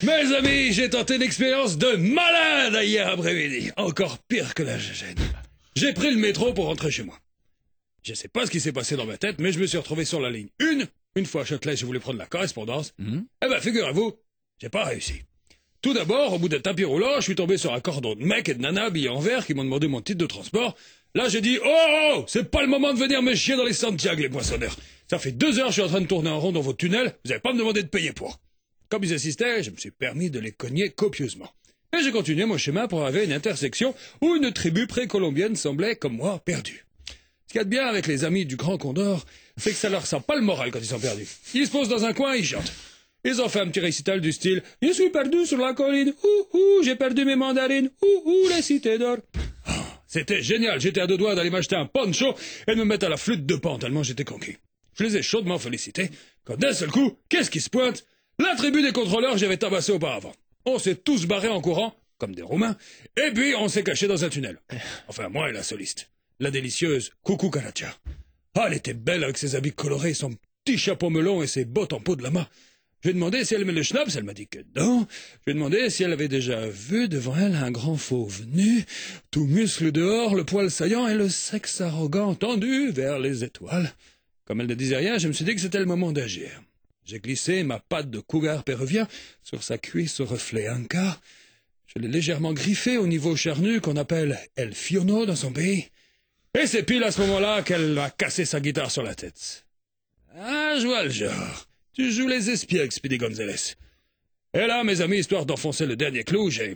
Mes amis, j'ai tenté une expérience de malade hier après-midi. Encore pire que la gégène. J'ai pris le métro pour rentrer chez moi. Je sais pas ce qui s'est passé dans ma tête, mais je me suis retrouvé sur la ligne 1. Une fois à Châtelet, je voulais prendre la correspondance. Eh ben, figurez-vous, j'ai pas réussi. Tout d'abord, au bout d'un tapis roulant, je suis tombé sur un cordon de mecs et de nanas habillés en vert qui m'ont demandé mon titre de transport. Là, j'ai dit, oh, c'est pas le moment de venir me chier dans les Santiago, les poinçonneurs. Ça fait 2 heures que je suis en train de tourner en rond dans vos tunnels, vous avez pas me demandé de payer pour. Comme ils assistaient, je me suis permis de les cogner copieusement. Et j'ai continué mon chemin pour arriver à une intersection où une tribu précolombienne semblait, comme moi, perdue. Ce qu'il y a de bien avec les amis du Grand Condor, c'est que ça leur sent pas le moral quand ils sont perdus. Ils se posent dans un coin, ils chantent. Ils ont fait un petit récital du style « Je suis perdu sur la colline, j'ai perdu mes mandarines, les cités d'or. » C'était génial, j'étais à 2 doigts d'aller m'acheter un poncho et de me mettre à la flûte de Pan tellement j'étais conquis. Je les ai chaudement félicités, quand d'un seul coup, qu'est-ce qui se pointe? La tribu des contrôleurs que j'avais tabassé auparavant. On s'est tous barrés en courant, comme des Roumains, et puis on s'est cachés dans un tunnel. Enfin, moi et la soliste. La délicieuse Coucou Karatia. Ah, elle était belle avec ses habits colorés, son petit chapeau melon et ses bottes en peau de lama. Je lui ai demandé si elle aimait le schnapps, elle m'a dit que non. Je lui ai demandé si elle avait déjà vu devant elle un grand fauve nu, tout muscle dehors, le poil saillant et le sexe arrogant tendu vers les étoiles. Comme elle ne disait rien, je me suis dit que c'était le moment d'agir. J'ai glissé ma patte de cougar péruvien sur sa cuisse au reflet inca. Je l'ai légèrement griffé au niveau charnu qu'on appelle El Fiono dans son pays. Et c'est pile à ce moment-là qu'elle m'a cassé sa guitare sur la tête. Ah, je vois le genre. Tu joues les espiègles, Speedy Gonzales. Et là, mes amis, histoire d'enfoncer le dernier clou, j'ai...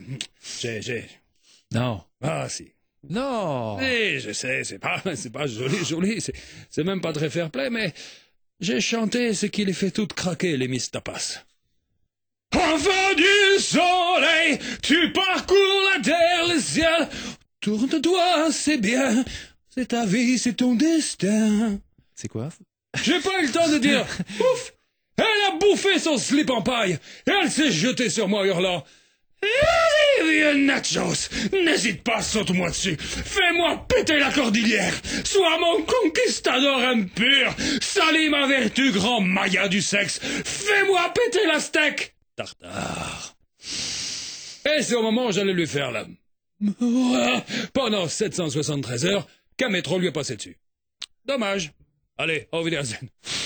Non. Ah, si. Non. Oui, je sais, c'est pas joli, c'est même pas très fair-play, mais j'ai chanté ce qui les fait toutes craquer, les Miss Tapas. Enfant du soleil, tu parcours la terre, le ciel. Tourne-toi, c'est bien, c'est ta vie, c'est ton destin. C'est quoi? J'ai pas eu le temps de dire ouf. Elle a bouffé son slip en paille et elle s'est jetée sur moi hurlant. Vas-y, vieux nachos, n'hésite pas, saute-moi dessus. Fais-moi péter la cordillère. Sois mon conquistador impur. Salis ma vertu, grand maya du sexe. Fais-moi péter la steak. Tartare. Et c'est au moment où j'allais lui faire la... Pendant 773 heures, qu'un métro lui est passé dessus. Dommage. Allez, au Wiedersehen.